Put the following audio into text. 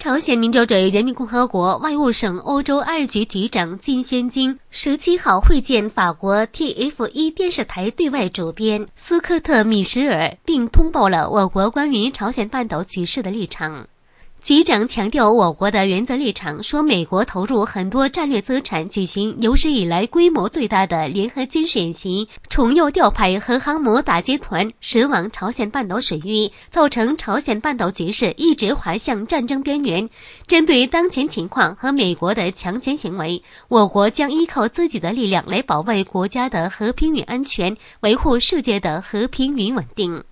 朝鲜民主主义人民共和国外务省欧洲二局局长金先京17号会见法国 TF1 电视台对外主编斯科特·米什尔，并通报了我国关于朝鲜半岛局势的立场。局长强调我国的原则立场，说美国投入很多战略资产举行有史以来规模最大的联合军事演习，重又调派核航母打击团驶往朝鲜半岛水域，造成朝鲜半岛局势一直滑向战争边缘。针对当前情况和美国的强权行为，我国将依靠自己的力量来保卫国家的和平与安全，维护世界的和平与稳定。